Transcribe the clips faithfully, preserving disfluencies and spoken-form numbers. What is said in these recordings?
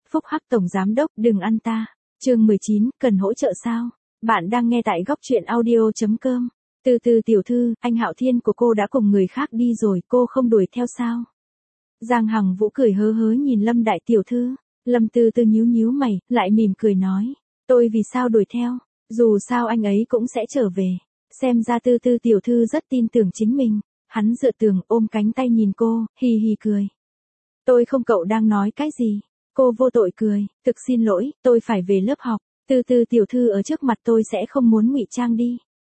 Phúc Hắc Tổng Giám Đốc đừng ăn ta. Chương mười chín, cần hỗ trợ sao? Bạn đang nghe tại góc truyện audio chấm com. Từ từ tiểu thư, anh Hạo Thiên của cô đã cùng người khác đi rồi, cô không đuổi theo sao? Giang Hằng Vũ cười hớ hớ nhìn Lâm đại tiểu thư. Lâm Tư Tư nhíu nhíu mày, lại mỉm cười nói, tôi vì sao đuổi theo? Dù sao anh ấy cũng sẽ trở về. Xem ra Tư Tư tiểu thư rất tin tưởng chính mình. Hắn dựa tường ôm cánh tay nhìn cô, hì hì cười. Tôi không, cậu đang nói cái gì? Cô vô tội cười, thực xin lỗi, tôi phải về lớp học. Tư Tư tiểu thư ở trước mặt tôi sẽ không muốn ngụy trang đi.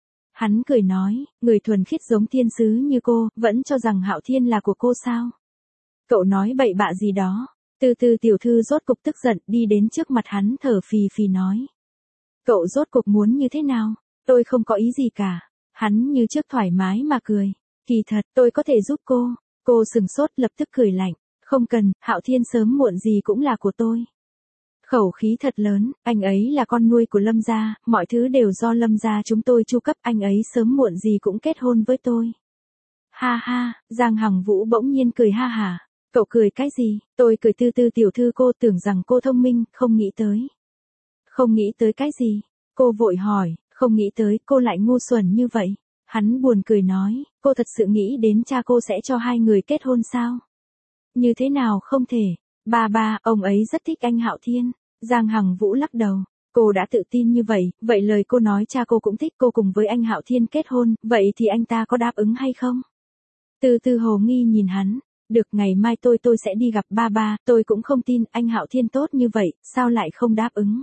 Hắn cười nói, người thuần khiết giống thiên sứ như cô, vẫn cho rằng Hạo Thiên là của cô sao? Cậu nói bậy bạ gì đó? Tư Tư tiểu thư rốt cục tức giận, đi đến trước mặt hắn thở phì phì nói. Cậu rốt cục muốn như thế nào? Tôi không có ý gì cả. Hắn như trước thoải mái mà cười. Kỳ thật, tôi có thể giúp cô. Cô sừng sốt lập tức cười lạnh. Không cần, Hạo Thiên sớm muộn gì cũng là của tôi. Khẩu khí thật lớn, anh ấy là con nuôi của Lâm gia, mọi thứ đều do Lâm gia chúng tôi chu cấp, anh ấy sớm muộn gì cũng kết hôn với tôi. Ha ha, Giang Hằng Vũ bỗng nhiên cười ha hả. Cậu cười cái gì? Tôi cười. Tư Tư tiểu thư cô tưởng rằng cô thông minh, không nghĩ tới. Không nghĩ tới cái gì? Cô vội hỏi, không nghĩ tới cô lại ngu xuẩn như vậy. Hắn buồn cười nói, cô thật sự nghĩ đến cha cô sẽ cho hai người kết hôn sao? Như thế nào không thể? Ba ba, ông ấy rất thích anh Hạo Thiên. Giang Hằng Vũ lắc đầu. Cô đã tự tin như vậy, vậy lời cô nói cha cô cũng thích cô cùng với anh Hạo Thiên kết hôn, vậy thì anh ta có đáp ứng hay không? Từ từ hồ nghi nhìn hắn. Được, ngày mai tôi tôi sẽ đi gặp ba ba, tôi cũng không tin anh Hạo Thiên tốt như vậy, sao lại không đáp ứng?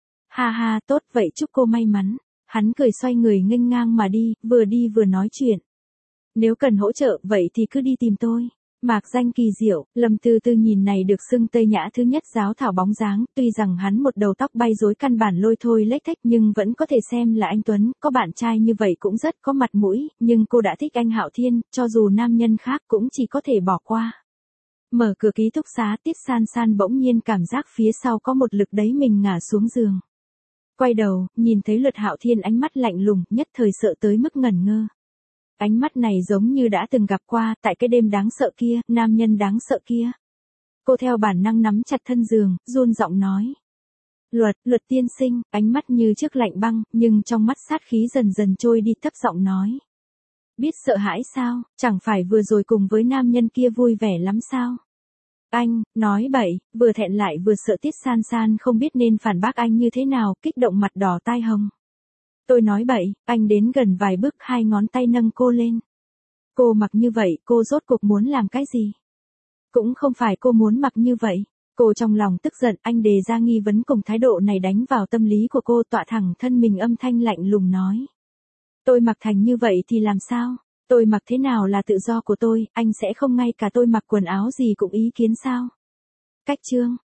Ha ha, tốt vậy chúc cô may mắn. Hắn cười xoay người nghênh ngang mà đi, vừa đi vừa nói chuyện. Nếu cần hỗ trợ, vậy thì cứ đi tìm tôi. Mạc danh kỳ diệu, Lâm Tư Tư nhìn này được xưng Tây Nhã thứ nhất giáo thảo bóng dáng, tuy rằng hắn một đầu tóc bay rối căn bản lôi thôi lếch thếch nhưng vẫn có thể xem là anh Tuấn, có bạn trai như vậy cũng rất có mặt mũi, nhưng cô đã thích anh Hạo Thiên, cho dù nam nhân khác cũng chỉ có thể bỏ qua. Mở cửa ký túc xá, Tiết San San bỗng nhiên cảm giác phía sau có một lực đẩy mình ngả xuống giường. Quay đầu, nhìn thấy Luật Hạo Thiên ánh mắt lạnh lùng, nhất thời sợ tới mức ngẩn ngơ. Ánh mắt này giống như đã từng gặp qua, tại cái đêm đáng sợ kia, nam nhân đáng sợ kia. Cô theo bản năng nắm chặt thân giường, run giọng nói. Luật, Luật tiên sinh, ánh mắt như trước lạnh băng, nhưng trong mắt sát khí dần dần trôi đi, thấp giọng nói. Biết sợ hãi sao, chẳng phải vừa rồi cùng với nam nhân kia vui vẻ lắm sao? Anh, nói bậy, vừa thẹn lại vừa sợ. Tiết San San không biết nên phản bác anh như thế nào, kích động mặt đỏ tai hồng. Tôi nói bậy, anh đến gần vài bước, hai ngón tay nâng cô lên. Cô mặc như vậy, cô rốt cuộc muốn làm cái gì? Cũng không phải cô muốn mặc như vậy. Cô trong lòng tức giận, anh đề ra nghi vấn cùng thái độ này đánh vào tâm lý của cô, tọa thẳng thân mình âm thanh lạnh lùng nói. Tôi mặc thành như vậy thì làm sao? Tôi mặc thế nào là tự do của tôi, anh sẽ không ngay cả tôi mặc quần áo gì cũng ý kiến sao? Cách chương,